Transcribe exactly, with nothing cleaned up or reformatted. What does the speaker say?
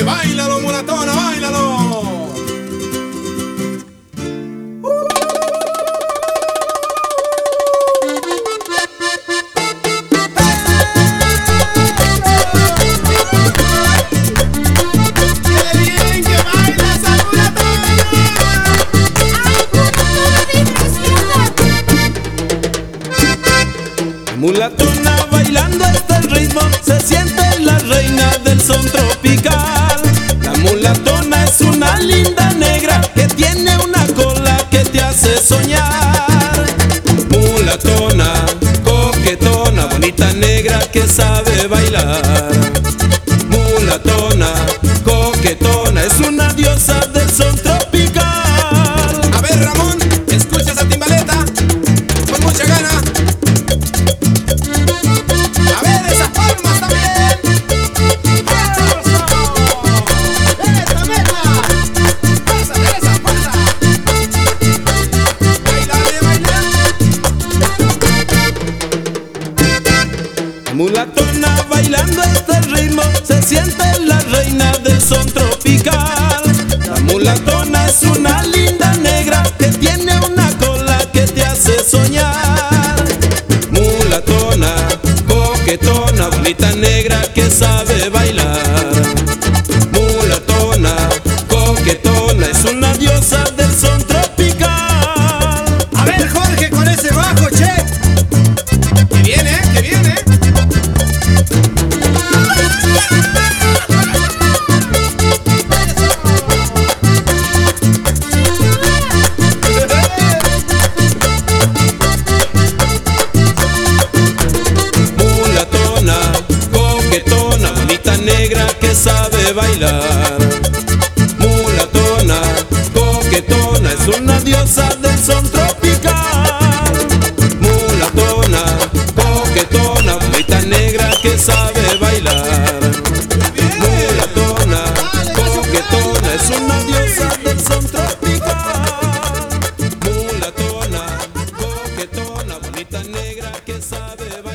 viene, báilalo, mulatona, báilalo. Mulatona bailando este ritmo, se siente la reina del son tropical. La mulatona es una linda negra que tiene una cola que te hace soñar. Mulatona, coquetona, bonita negra que sabe bailar. Mulatona, coquetona, es una diosa del son tropical. A ver, Ramón, escucha esa timbaleta con mucha gana. Mulatona bailando este ritmo, se siente la reina del son tropical. La mulatona es una linda negra que tiene una cola que te hace soñar. Mulatona, coquetona, bonita negra que sabe bailar. Mulatona, coquetona, es una diosa del son tropical. A ver, Jorge, con ese bajo, che. Que viene, que viene. Negra que sabe bailar. Mulatona, coquetona, es una diosa del son tropical. Mulatona, coquetona, bonita negra que sabe bailar. Mulatona, coquetona, es una diosa del son tropical. Mulatona, coquetona, bonita negra que sabe bailar.